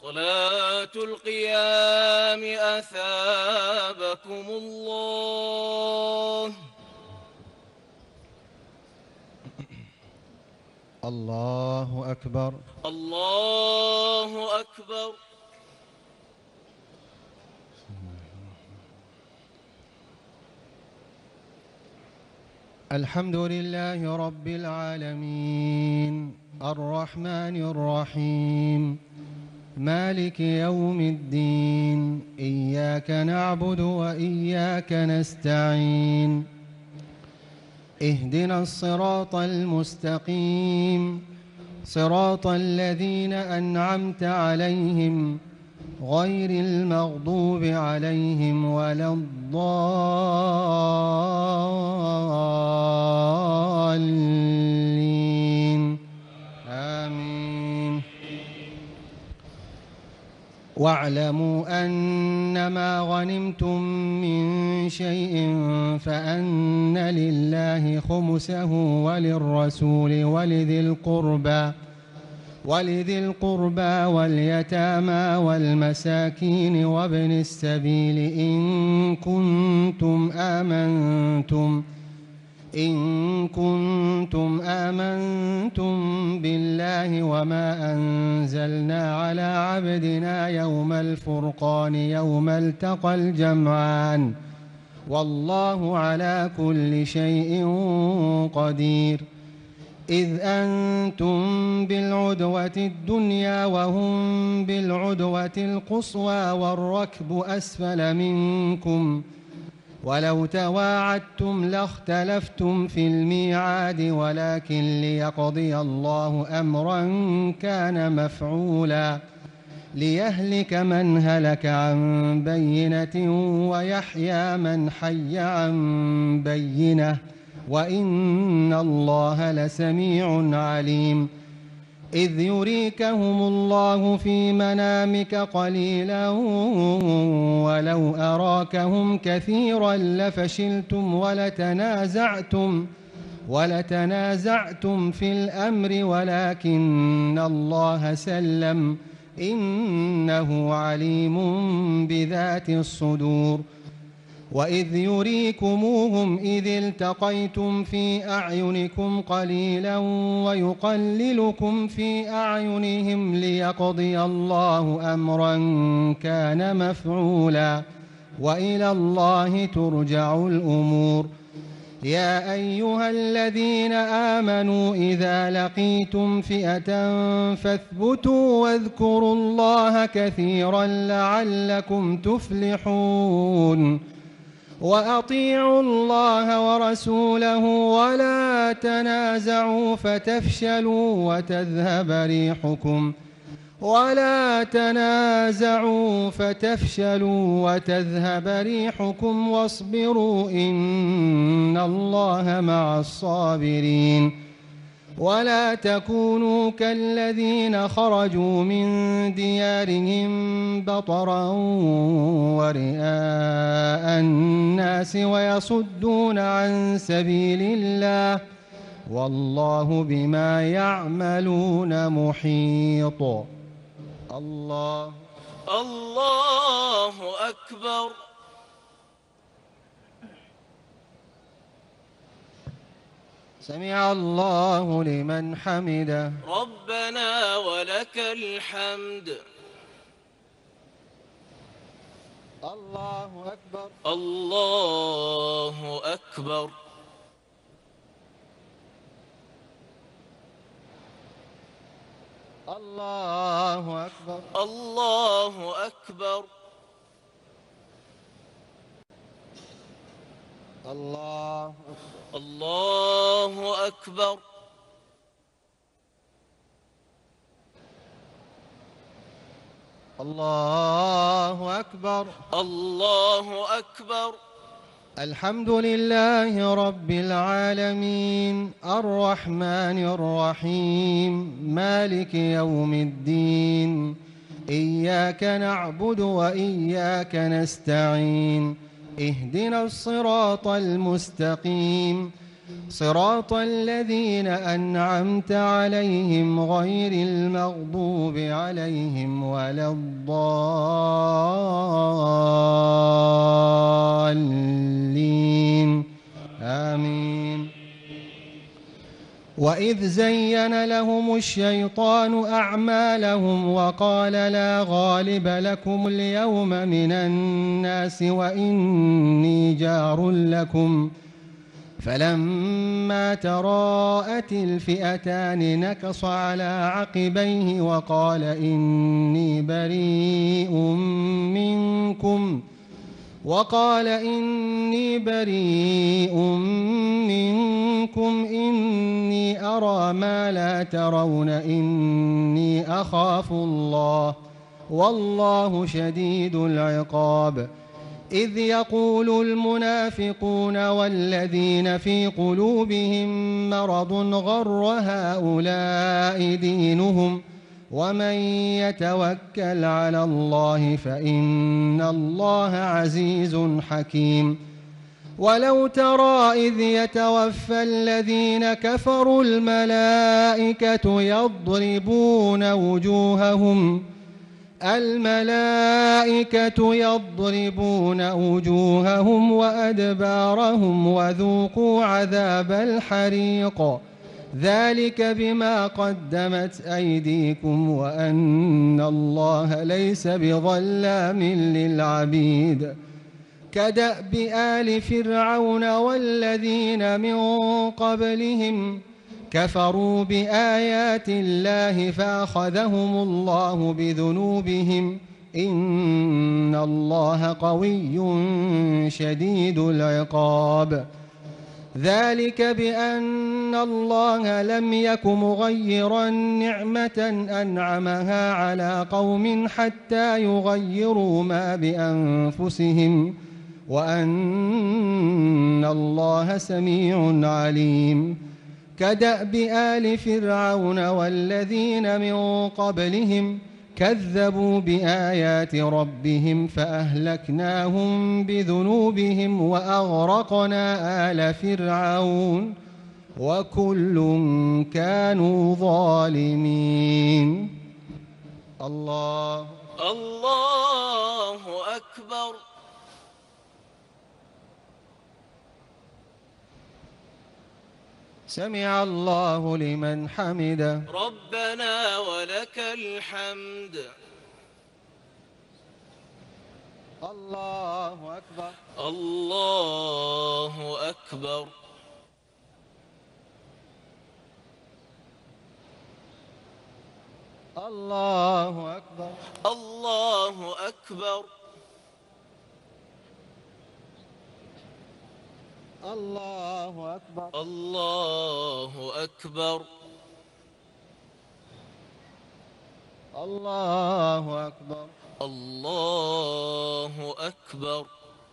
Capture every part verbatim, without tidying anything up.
صلاة القيام أثابكم الله. الله أكبر. الله أكبر. الحمد لله رب العالمين الرحمن الرحيم مالك يوم الدين، إياك نعبد وإياك نستعين، اهدنا الصراط المستقيم، صراط الذين أنعمت عليهم غير المغضوب عليهم ولا الضالين، آمين. واعلموا أنما غنمتم من شيء فأن لله خمسه وللرسول ولذي القربى ولذي القربى واليتامى والمساكين وابن السبيل إن كنتم آمنتم إن كنتم آمنتم بالله وما أنزلنا على عبدنا يوم الفرقان يوم التقى الجمعان والله على كل شيء قدير. إذ أنتم بالعدوة الدنيا وهم بالعدوة القصوى والركب أسفل منكم، ولو تواعدتم لاختلفتم في الميعاد ولكن ليقضي الله أمرا كان مفعولا ليهلك من هلك عن بينة ويحيى من حي عن بينة وإن الله لسميع عليم. إذ يريكهم الله في منامك قليلا ولو أراكهم كثيرا لفشلتم ولتنازعتم ولتنازعتم في الأمر ولكن الله سلم إنه عليم بذات الصدور. وإذ يريكموهم إذ التقيتم في أعينكم قليلا ويقللكم في أعينهم ليقضي الله أمرا كان مفعولا وإلى الله ترجع الأمور. يا أيها الذين آمنوا إذا لقيتم فئة فاثبتوا واذكروا الله كثيرا لعلكم تفلحون. وأطيعوا الله ورسوله ولا تنازعوا فتفشلوا وتذهب ريحكم ولا تنازعوا فتفشلوا وتذهب ريحكم واصبروا إن الله مع الصابرين. ولا تكونوا كالذين خرجوا من ديارهم بطرا ورئاء الناس ويصدون عن سبيل الله والله بما يعملون محيط. الله الله أكبر. سمع الله لمن حمده. ربنا ولك الحمد. الله أكبر. الله أكبر. الله أكبر. الله أكبر. الله الله أكبر. الله أكبر. الله أكبر. الحمد لله رب العالمين الرحمن الرحيم مالك يوم الدين، إياك نعبد وإياك نستعين، اهدنا الصراط المستقيم، صراط الذين أنعمت عليهم غير المغضوب عليهم ولا الضالين آمين. وإذ زين لهم الشيطان أعمالهم وقال لا غالب لكم اليوم من الناس وإني جار لكم فلما تراءت الفئتان نكص على عقبيه وقال إني بريء منكم وقال إني بريء منكم إني أرى ما لا ترون إني أخاف الله والله شديد العقاب. إذ يقول المنافقون والذين في قلوبهم مرض غر هؤلاء دينهم ومن يتوكل على الله فإن الله عزيز حكيم. ولو ترى إذ يتوفى الذين كفروا الملائكة يضربون وجوههم الملائكة يضربون وجوههم وأدبارهم وذوقوا عذاب الحريق ذلك بما قدمت أيديكم وأن الله ليس بظلام للعبيد. كدأب آل فرعون والذين من قبلهم كفروا بآيات الله فأخذهم الله بذنوبهم إن الله قوي شديد العقاب. ذلك بأن الله لم يك مغيرا نعمة أنعمها على قوم حتى يغيروا ما بأنفسهم وأن الله سميع عليم. كدأب آل فرعون والذين من قبلهم كذبوا بآيات ربهم فأهلكناهم بذنوبهم وأغرقنا آل فرعون وكل كانوا ظالمين. الله الله أكبر. سمع الله لمن حمده. ربنا ولك الحمد. الله أكبر. الله أكبر. الله أكبر. الله أكبر. الله أكبر. الله أكبر. الله أكبر. الله أكبر.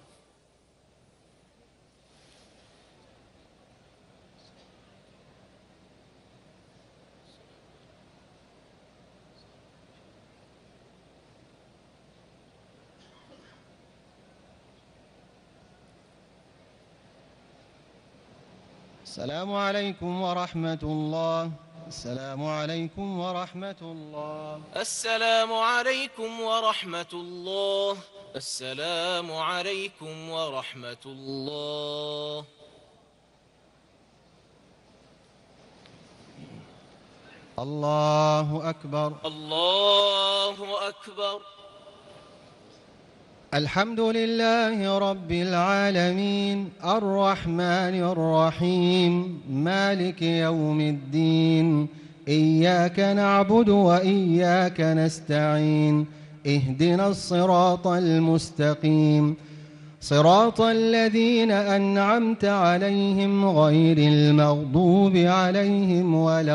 السلام عليكم ورحمة الله. السلام عليكم ورحمة الله. السلام عليكم ورحمة الله. السلام عليكم ورحمة الله. الله أكبر. الله أكبر. الحمد لله رب العالمين الرحمن الرحيم مالك يوم الدين إياك نعبد وإياك نستعين اهدنا الصراط المستقيم صراط الذين أنعمت عليهم غير المغضوب عليهم ولا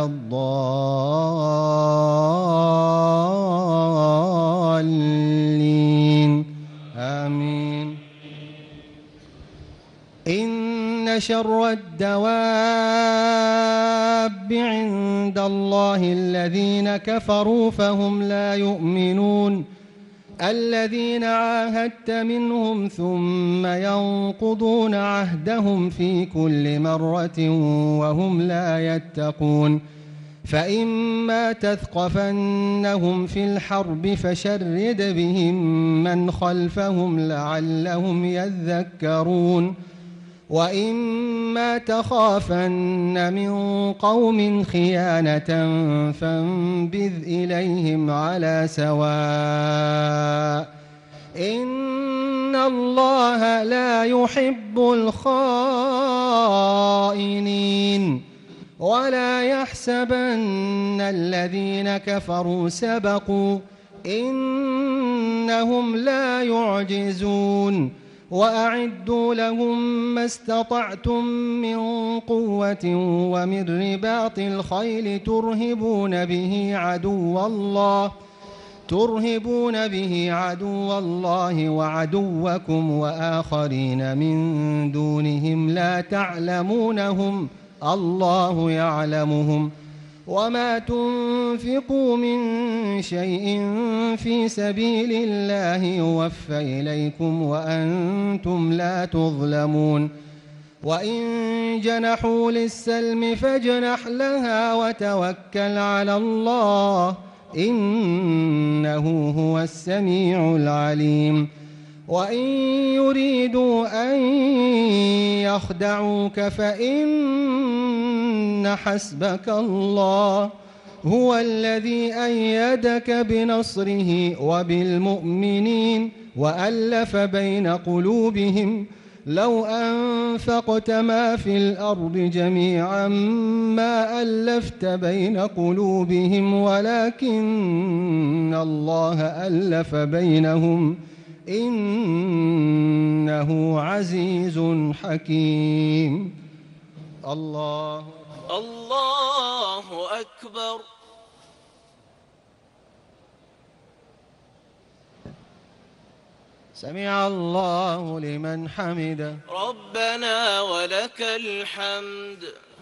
الضالين آمين. إن شر الدواب عند الله الذين كفروا فهم لا يؤمنون الذين عاهدت منهم ثم ينقضون عهدهم في كل مرة وهم لا يتقون فإما تثقفنهم في الحرب فشرد بهم من خلفهم لعلهم يذكرون وإما تخافن من قوم خيانة فانبذ إليهم على سواء إن الله لا يحب الخائنين ولا يحسبن الذين كفروا سبقوا إنهم لا يعجزون وأعدوا لهم ما استطعتم من قوة ومن رباط الخيل ترهبون به عدو الله ترهبون به عدو الله وعدوكم وآخرين من دونهم لا تعلمونهم الله يعلمهم وما تنفقوا من شيء في سبيل الله يوفى إليكم وأنتم لا تظلمون وإن جنحوا للسلم فاجنح لها وتوكل على الله إنه هو السميع العليم وإن يريدوا أن يخدعوك فإن حسبك الله هو الذي أيدك بنصره وبالمؤمنين وألف بين قلوبهم لو أنفقت ما في الأرض جميعا ما ألفت بين قلوبهم ولكن الله ألف بينهم إنه عزيز حكيم. الله الله أكبر. سمع الله لمن حمده. ربنا ولك الحمد.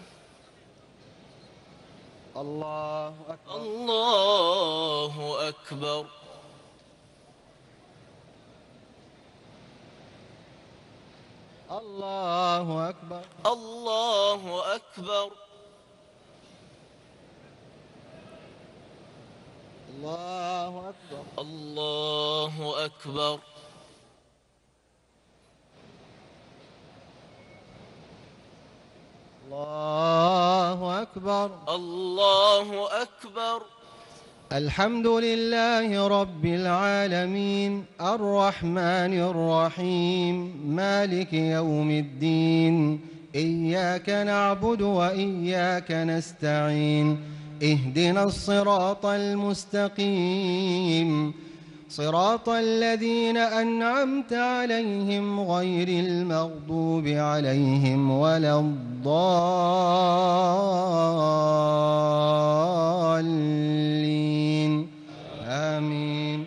الله أكبر. الله أكبر. الله أكبر. الله أكبر. الله أكبر. الله أكبر. الله أكبر. الله أكبر. الحمد لله رب العالمين الرحمن الرحيم مالك يوم الدين إياك نعبد وإياك نستعين اهدنا الصراط المستقيم صراط الذين أنعمت عليهم غير المغضوب عليهم ولا الضالين آمين.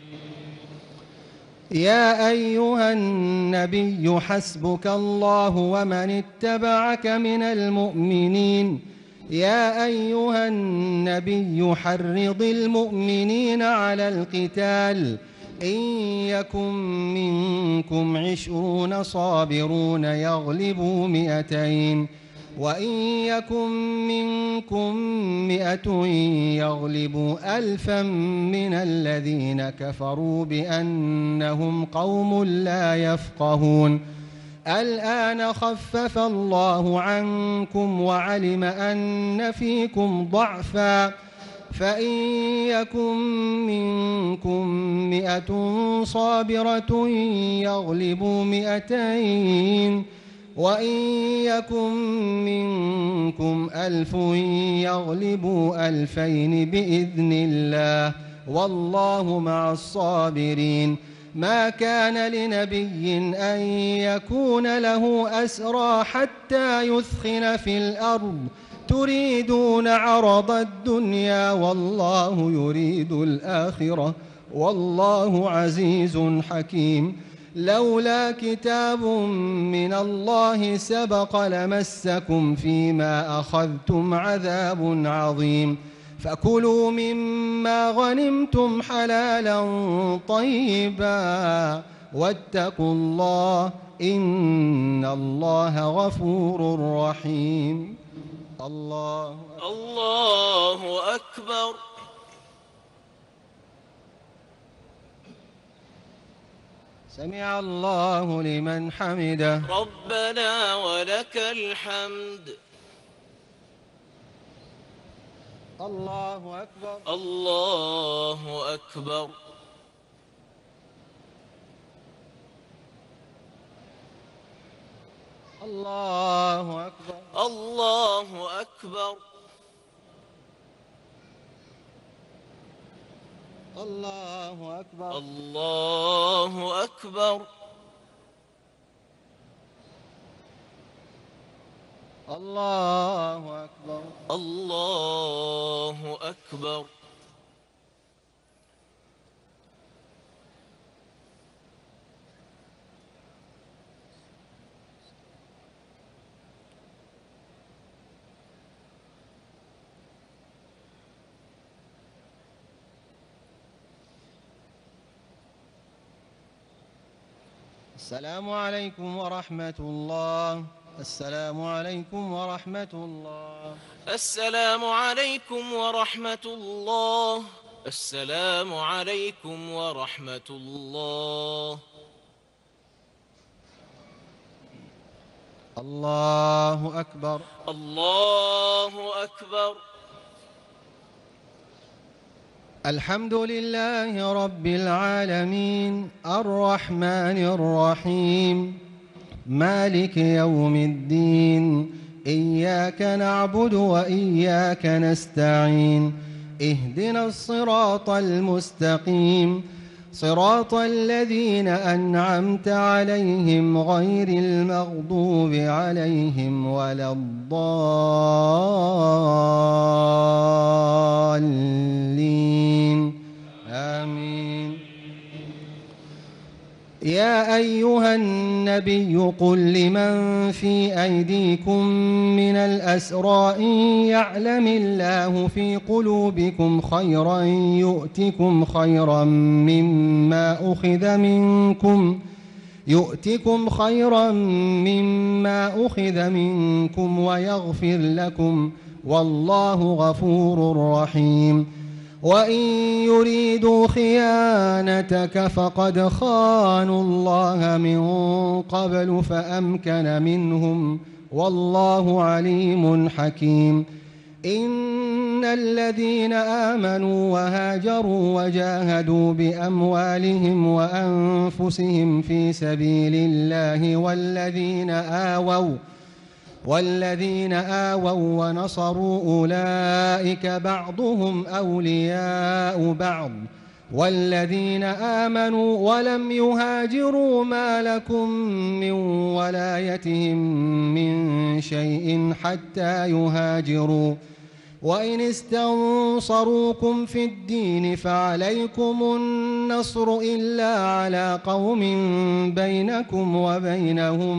يا أيها النبي حسبك الله ومن اتبعك من المؤمنين يا أيها النبي حرض المؤمنين على القتال إن يكن منكم عشرون صابرون يغلبوا مئتين وإن يكن منكم مئة يغلبوا ألفا من الذين كفروا بأنهم قوم لا يفقهون. الآن خفف الله عنكم وعلم أن فيكم ضعفا فإن يكن منكم مئة صابرة يغلبوا مئتين وإن يكن منكم ألف يغلبوا ألفين بإذن الله والله مع الصابرين. ما كان لنبي أن يكون له أسرى حتى يثخن في الأرض تريدون عرض الدنيا والله يريد الآخرة والله عزيز حكيم. لولا كتاب من الله سبق لمسكم فيما أخذتم عذاب عظيم. فكلوا مما غنمتم حلالا طيبا واتقوا الله إن الله غفور رحيم. الله الله أكبر. سمع الله لمن حمده. ربنا ولك الحمد. الله أكبر. الله أكبر. الله أكبر. الله أكبر. الله أكبر. الله أكبر. الله أكبر. الله أكبر. السلام عليكم ورحمة الله. السلام عليكم ورحمة الله. السلام عليكم ورحمة الله. السلام عليكم ورحمة الله. الله أكبر. الله أكبر. الحمد لله رب العالمين الرحمن الرحيم مالك يوم الدين إياك نعبد وإياك نستعين اهدنا الصراط المستقيم صراط الذين أنعمت عليهم غير المغضوب عليهم ولا الضالين آمين. يا أيها النبي قل لمن في أيديكم من الأسرى إن يعلم الله في قلوبكم خيرا يؤتكم خيرا مما أخذ منكم يؤتكم خيرا مما أخذ منكم ويغفر لكم والله غفور رحيم. وإن يريدوا خيانتك فقد خانوا الله من قبل فأمكن منهم والله عليم حكيم. إن الذين آمنوا وهاجروا وجاهدوا بأموالهم وأنفسهم في سبيل الله والذين آووا والذين آووا ونصروا أولئك بعضهم أولياء بعض والذين آمنوا ولم يهاجروا ما لكم من ولايتهم من شيء حتى يهاجروا وإن استنصروكم في الدين فعليكم النصر إلا على قوم بينكم وبينهم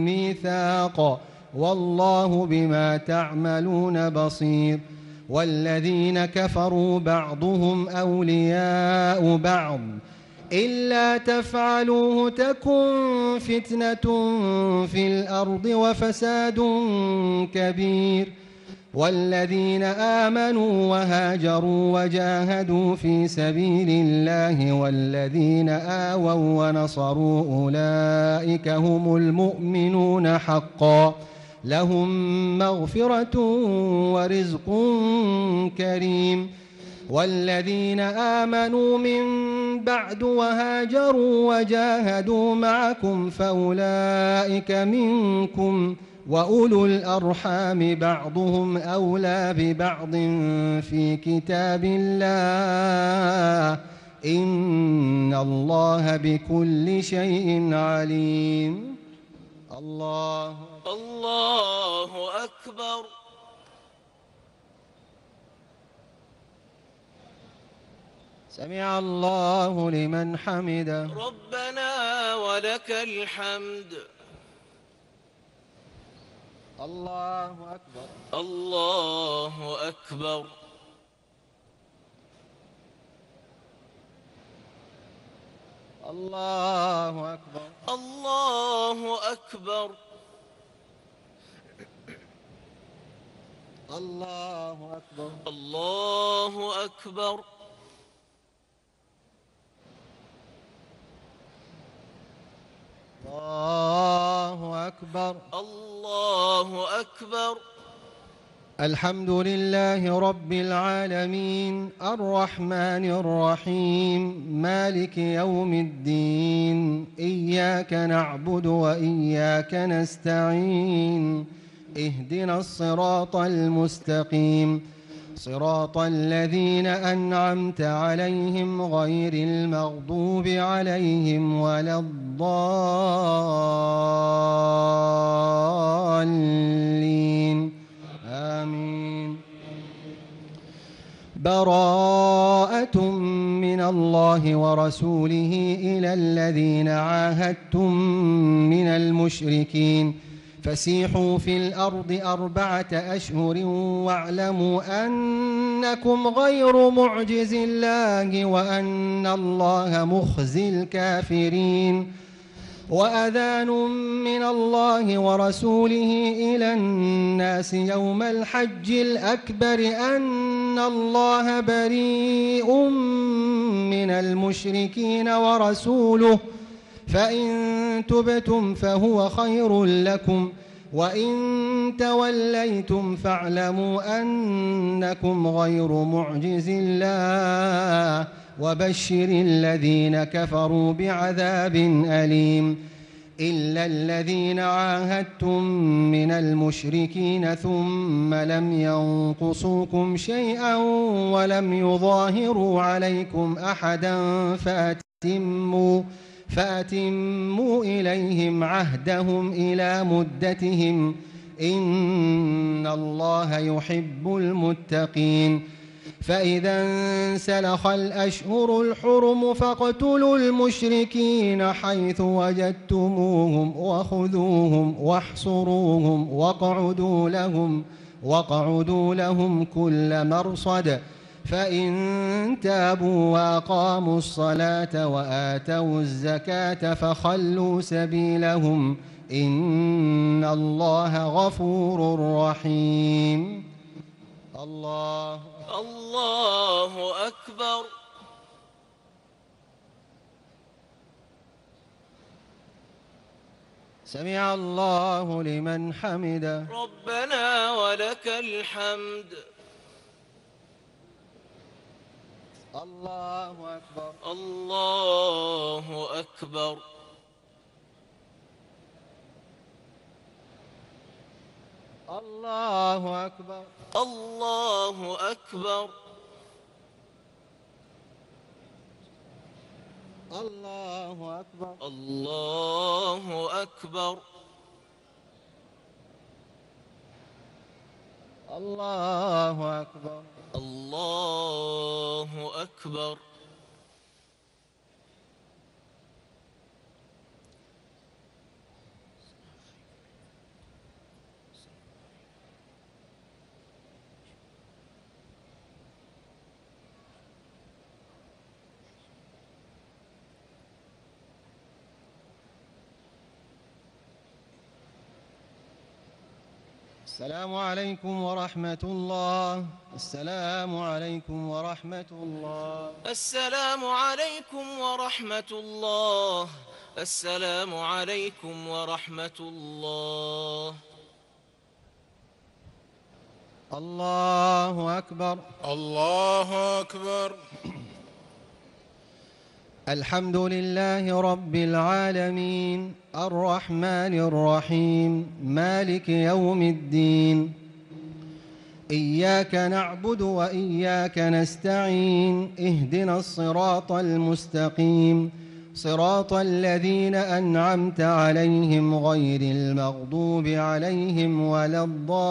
ميثاق والله بما تعملون بصير. والذين كفروا بعضهم أولياء بعض إلا تفعلوه تكن فتنة في الأرض وفساد كبير. والذين آمنوا وهاجروا وجاهدوا في سبيل الله والذين آووا ونصروا أولئك هم المؤمنون حقا لهم مغفرة ورزق كريم. والذين آمنوا من بعد وهاجروا وجاهدوا معكم فأولئك منكم وأولو الأرحام بعضهم أولى ببعض في كتاب الله إن الله بكل شيء عليم. الله الله أكبر. سمع الله لمن حمده. ربنا ولك الحمد. الله أكبر. الله أكبر. الله أكبر. الله أكبر. الله أكبر. الله أكبر. الله أكبر. الله أكبر. الحمد لله رب العالمين الرحمن الرحيم مالك يوم الدين إياك نعبد وإياك نستعين اهدنا الصراط المستقيم صراط الذين أنعمت عليهم غير المغضوب عليهم ولا الضالين آمين. براءة من الله ورسوله إلى الذين عاهدتم من المشركين فسيحوا في الأرض أربعة أشهر واعلموا أنكم غير معجز الله وأن الله مخزي الكافرين. وأذان من الله ورسوله إلى الناس يوم الحج الأكبر أن الله بريء من المشركين ورسوله فإن تبتم فهو خير لكم وإن توليتم فاعلموا أنكم غير معجز الله وبشر الذين كفروا بعذاب أليم. إلا الذين عاهدتم من المشركين ثم لم ينقصوكم شيئا ولم يظاهروا عليكم أحدا فأتموا فأتموا إليهم عهدهم إلى مدتهم إن الله يحب المتقين. فإذا انسلخ الأشهر الحرم فاقتلوا المشركين حيث وجدتموهم وخذوهم واحصروهم واقعدوا لهم واقعدوا لهم كل مرصد فإن تابوا وأقاموا الصلاة وآتوا الزكاة فخلوا سبيلهم إن الله غفور رحيم. الله الله أكبر. سمع الله لمن حمده. ربنا ولك الحمد. الله أكبر. الله أكبر. الله أكبر. الله أكبر. الله أكبر. الله أكبر. الله أكبر. الله أكبر. السلام عليكم ورحمة الله. السلام عليكم ورحمة الله. السلام عليكم ورحمة الله. السلام عليكم ورحمة الله. الله أكبر. الله أكبر. الحمد لله رب العالمين الرحمن الرحيم مالك يوم الدين إياك نعبد وإياك نستعين اهدنا الصراط المستقيم صراط الذين أنعمت عليهم غير المغضوب عليهم ولا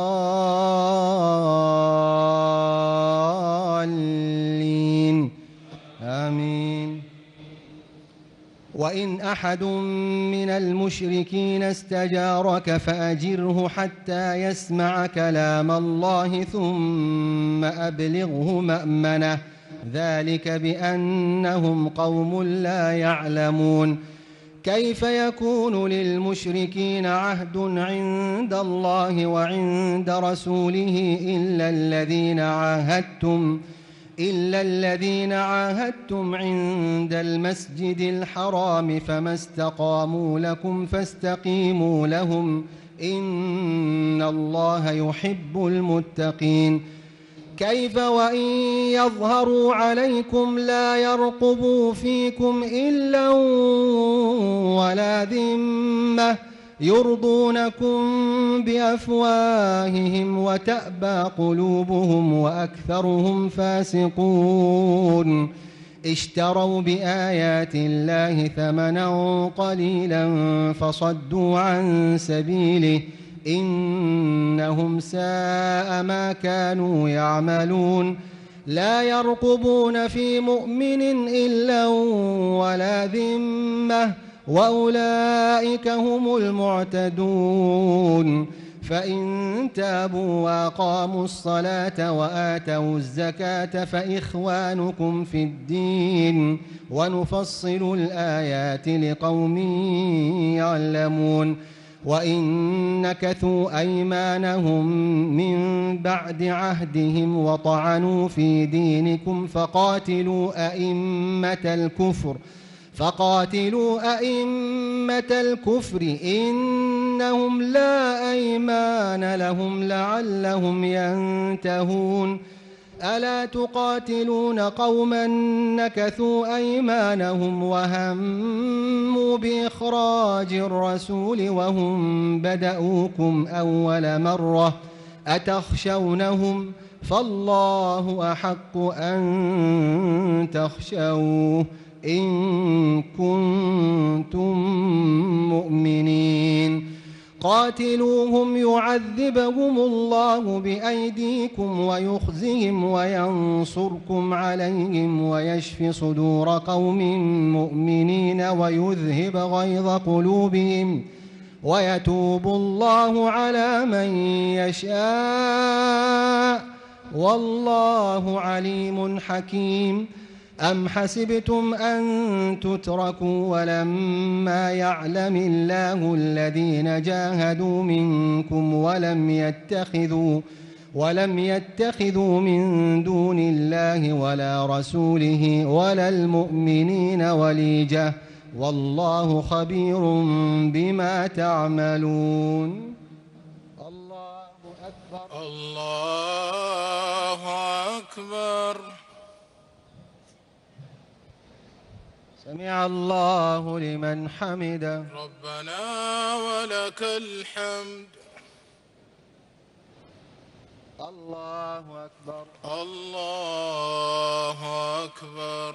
الضالين آمين. وإن أحد من المشركين استجارك فأجره حتى يسمع كلام الله ثم أبلغه مأمنه ذلك بأنهم قوم لا يعلمون. كيف يكون للمشركين عهد عند الله وعند رسوله إلا الذين عاهدتم إلا الذين عاهدتم عند المسجد الحرام فما استقاموا لكم فاستقيموا لهم إن الله يحب المتقين. كيف وإن يظهروا عليكم لا يرقبوا فيكم إلا ولا ذمة يرضونكم بأفواههم وتأبى قلوبهم وأكثرهم فاسقون. اشتروا بآيات الله ثمنا قليلا فصدوا عن سبيله إنهم ساء ما كانوا يعملون. لا يرقبون في مؤمن إلا ولا ذمة وأولئك هم المعتدون. فإن تابوا وأقاموا الصلاة وآتوا الزكاة فإخوانكم في الدين ونفصل الآيات لقوم يعلمون. وإن نكثوا أيمانهم من بعد عهدهم وطعنوا في دينكم فقاتلوا أئمة الكفر فقاتلوا أئمة الكفر إنهم لا أيمان لهم لعلهم ينتهون. ألا تقاتلون قوما نكثوا أيمانهم وهموا بإخراج الرسول وهم بدؤوكم أول مرة أتخشونهم فالله أحق أن تخشوه إن كنتم مؤمنين. قاتلوهم يعذبهم الله بأيديكم ويخزهم وينصركم عليهم ويشف صدور قوم مؤمنين ويذهب غيظ قلوبهم ويتوب الله على من يشاء والله عليم حكيم. أم حسبتم أن تتركوا ولما يعلم الله الذين جاهدوا منكم ولم يتخذوا ولم يتخذوا من دون الله ولا رسوله ولا المؤمنين وليجة والله خبير بما تعملون. الله أكبر. الله أكبر. سمع الله لمن حمده. ربنا ولك الحمد. الله أكبر. الله أكبر.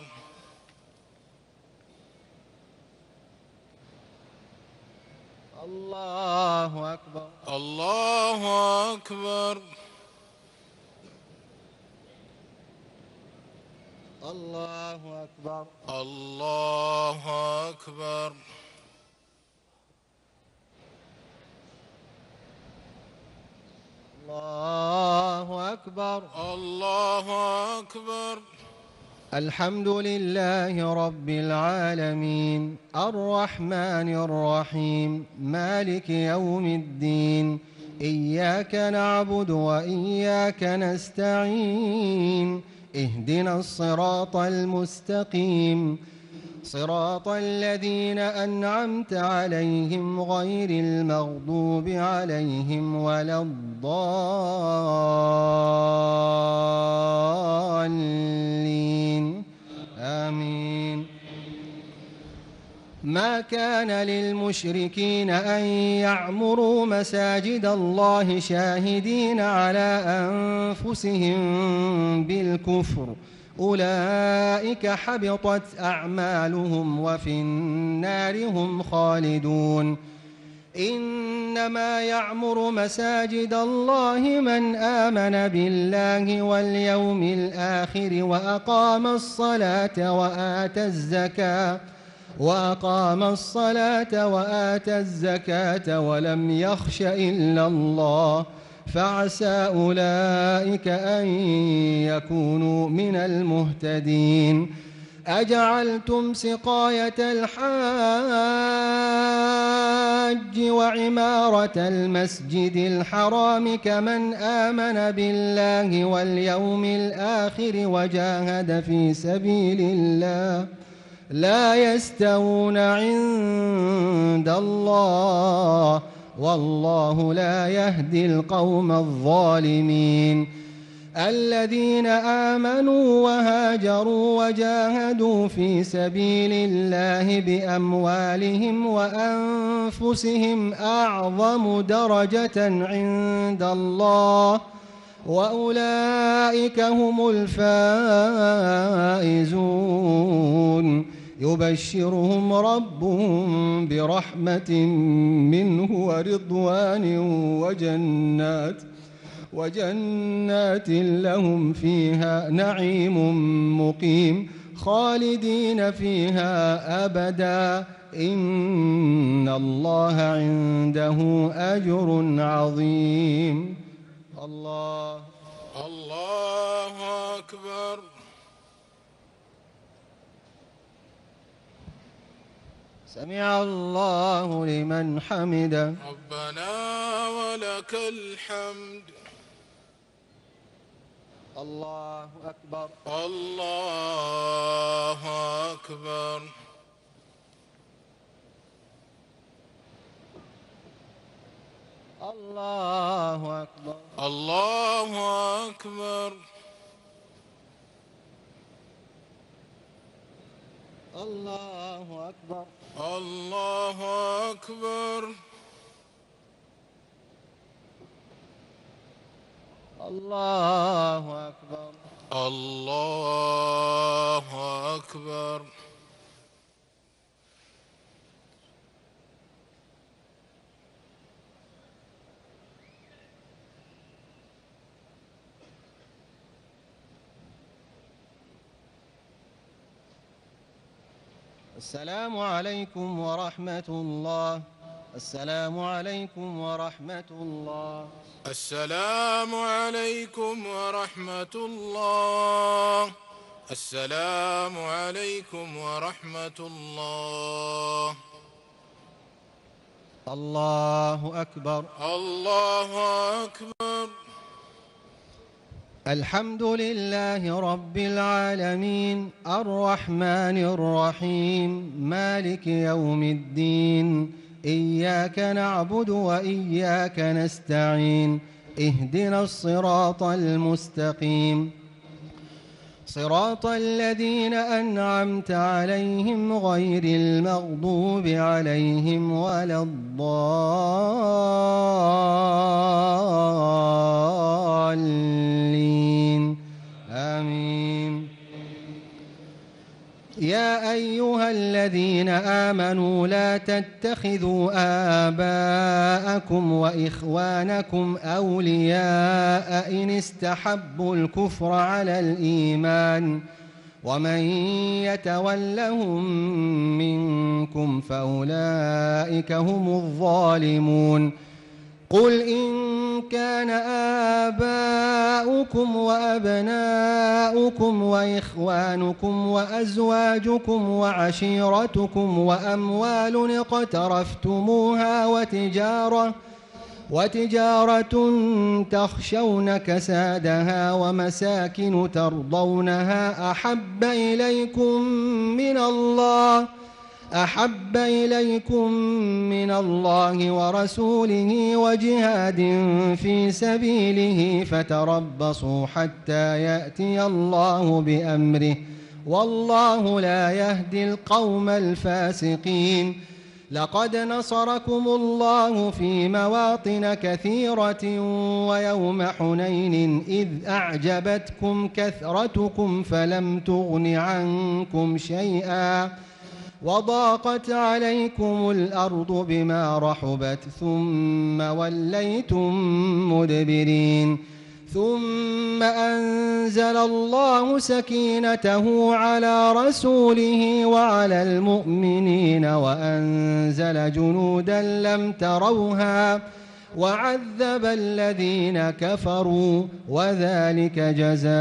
الله أكبر. الله أكبر. الله أكبر. الله أكبر. الله أكبر. الله أكبر. الحمد لله رب العالمين الرحمن الرحيم مالك يوم الدين إياك نعبد وإياك نستعين اهدنا الصراط المستقيم صراط الذين أنعمت عليهم غير المغضوب عليهم ولا الضالين آمين. ما كان للمشركين أن يعمروا مساجد الله شاهدين على أنفسهم بالكفر أولئك حبطت أعمالهم وفي النار هم خالدون. إنما يعمر مساجد الله من آمن بالله واليوم الآخر وأقام الصلاة وآتى الزكاة وأقام الصلاة وآتى الزكاة ولم يخش إلا الله فعسى أولئك أن يكونوا من المهتدين. أجعلتم سقاية الحاج وعمارة المسجد الحرام كمن آمن بالله واليوم الآخر وجاهد في سبيل الله لا يستوون عند الله والله لا يهدي القوم الظالمين. الذين آمنوا وهاجروا وجاهدوا في سبيل الله بأموالهم وأنفسهم أعظم درجة عند الله وأولئك هم الفائزون. يبشرهم ربهم برحمة منه ورضوان وجنات وجنات لهم فيها نعيم مقيم خالدين فيها أبدا إن الله عنده أجر عظيم. الله الله أكبر. سمع الله لمن حمده. ربنا ولك الحمد. الله أكبر. الله أكبر. الله أكبر. الله أكبر. الله أكبر. الله أكبر. الله أكبر. الله أكبر. السلام عليكم ورحمة الله. السلام عليكم ورحمة الله. السلام عليكم ورحمة الله. السلام عليكم ورحمة الله. الله أكبر. الله أكبر. الحمد لله رب العالمين الرحمن الرحيم مالك يوم الدين إياك نعبد وإياك نستعين اهدنا الصراط المستقيم صراط الذين أنعمت عليهم غير المغضوب عليهم ولا الضالين آمين. يا أيها الذين آمنوا لا تتخذوا آباءكم وإخوانكم أولياء إن استحبوا الكفر على الإيمان ومن يتولهم منكم فأولئك هم الظالمون. قل إن كان آباؤكم وأبناؤكم وإخوانكم وأزواجكم وعشيرتكم وأموال اقترفتموها وتجارة وتجارة تخشون كسادها ومساكن ترضونها أحب إليكم من الله أحب إليكم من الله ورسوله وجهاد في سبيله فتربصوا حتى يأتي الله بأمره والله لا يهدي القوم الفاسقين. لقد نصركم الله في مواطن كثيرة ويوم حنين إذ أعجبتكم كثرتكم فلم تغن عنكم شيئا وضاقت عليكم الأرض بما رحبت ثم وليتم مدبرين. ثم أنزل الله سكينته على رسوله وعلى المؤمنين وأنزل جنودا لم تروها وعذب الذين كفروا وذلك جزاء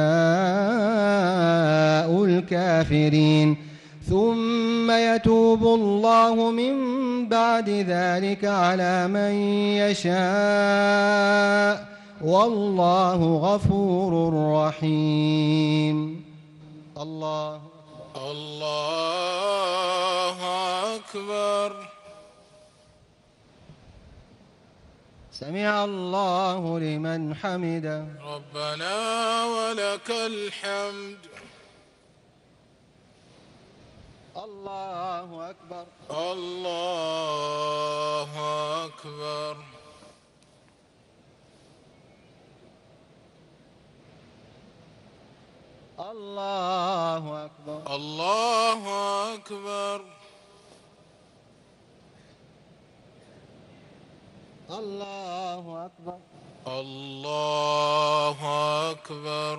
الكافرين ثم يتوب الله من بعد ذلك على من يشاء والله غفور رحيم. الله الله أكبر. سمع الله لمن حمده. ربنا ولك الحمد. الله أكبر. الله أكبر. الله أكبر. الله أكبر. الله أكبر. الله أكبر.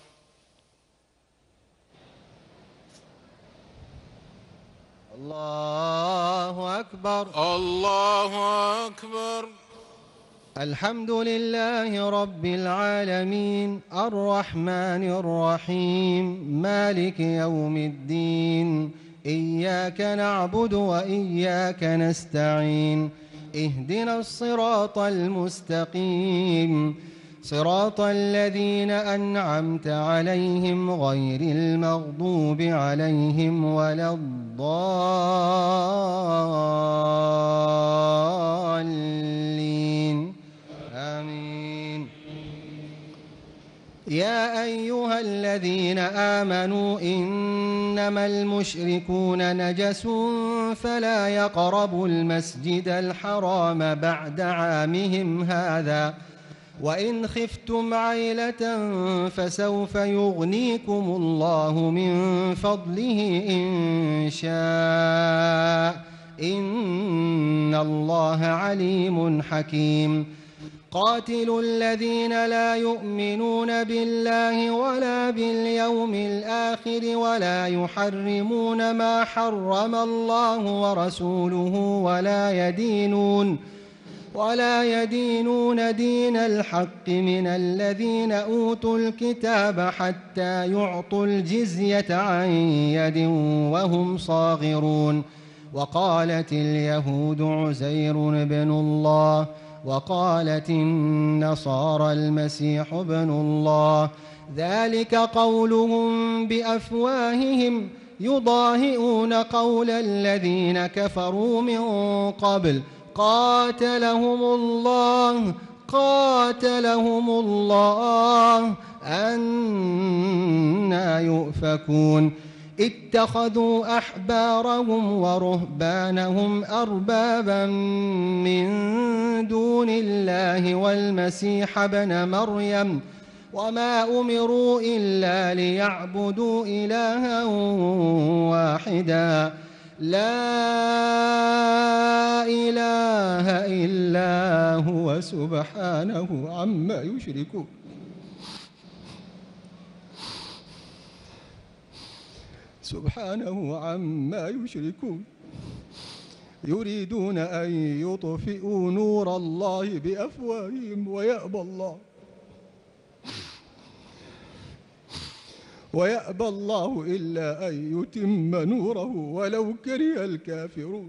الله أكبر. الله أكبر. الحمد لله رب العالمين الرحمن الرحيم مالك يوم الدين إياك نعبد وإياك نستعين اهدنا الصراط المستقيم صراط الذين أنعمت عليهم غير المغضوب عليهم ولا الضالين آمين. يا أيها الذين آمنوا إنما المشركون نجس فلا يقربوا المسجد الحرام بعد عامهم هذا وإن خفتم عيلة فسوف يغنيكم الله من فضله إن شاء إن الله عليم حكيم. قاتلوا الذين لا يؤمنون بالله ولا باليوم الآخر ولا يحرمون ما حرم الله ورسوله ولا يدينون ولا يدينون دين الحق من الذين أوتوا الكتاب حتى يعطوا الجزية عن يد وهم صاغرون. وقالت اليهود عزير بن الله وقالت النصارى المسيح ابن الله ذلك قولهم بأفواههم يضاهئون قول الذين كفروا من قبل قاتلهم الله قاتلهم الله أنى يؤفكون. اتخذوا أحبارهم ورهبانهم أربابا من دون الله والمسيح ابن مريم وما أمروا إلا ليعبدوا إلها واحدا لا إله إلا هو سبحانه عما يشركون. سبحانه عما يشركون. يريدون أن يطفئوا نور الله بأفواههم ويأبى الله ويأبى الله إلا أن يتم نوره ولو كره الكافرون.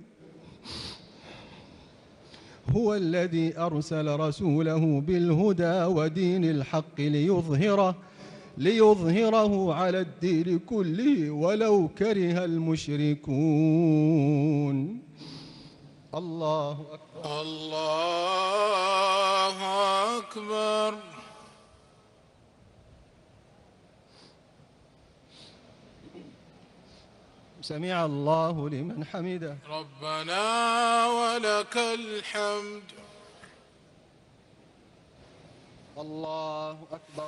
هو الذي أرسل رسوله بالهدى ودين الحق ليظهره ليظهره على الدين كله ولو كره المشركون. الله أكبر. الله أكبر. سمع الله لمن حمده. ربنا ولك الحمد. الله أكبر.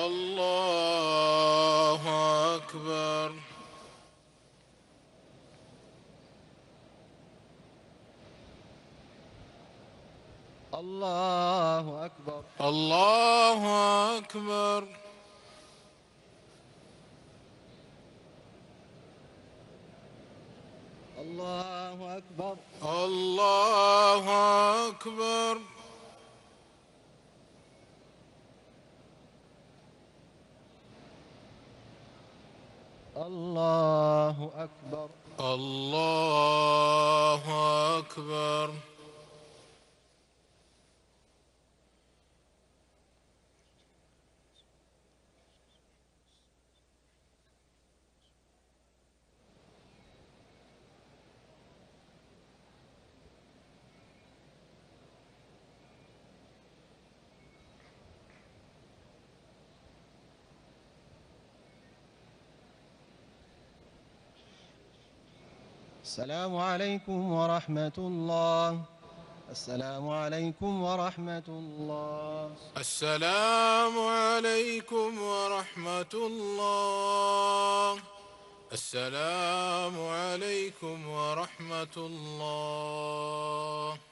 الله أكبر. الله أكبر. الله أكبر. الله أكبر. الله أكبر. الله أكبر. الله أكبر. السلام عليكم ورحمة الله. السلام عليكم ورحمة الله. السلام عليكم ورحمة الله. السلام عليكم ورحمة الله.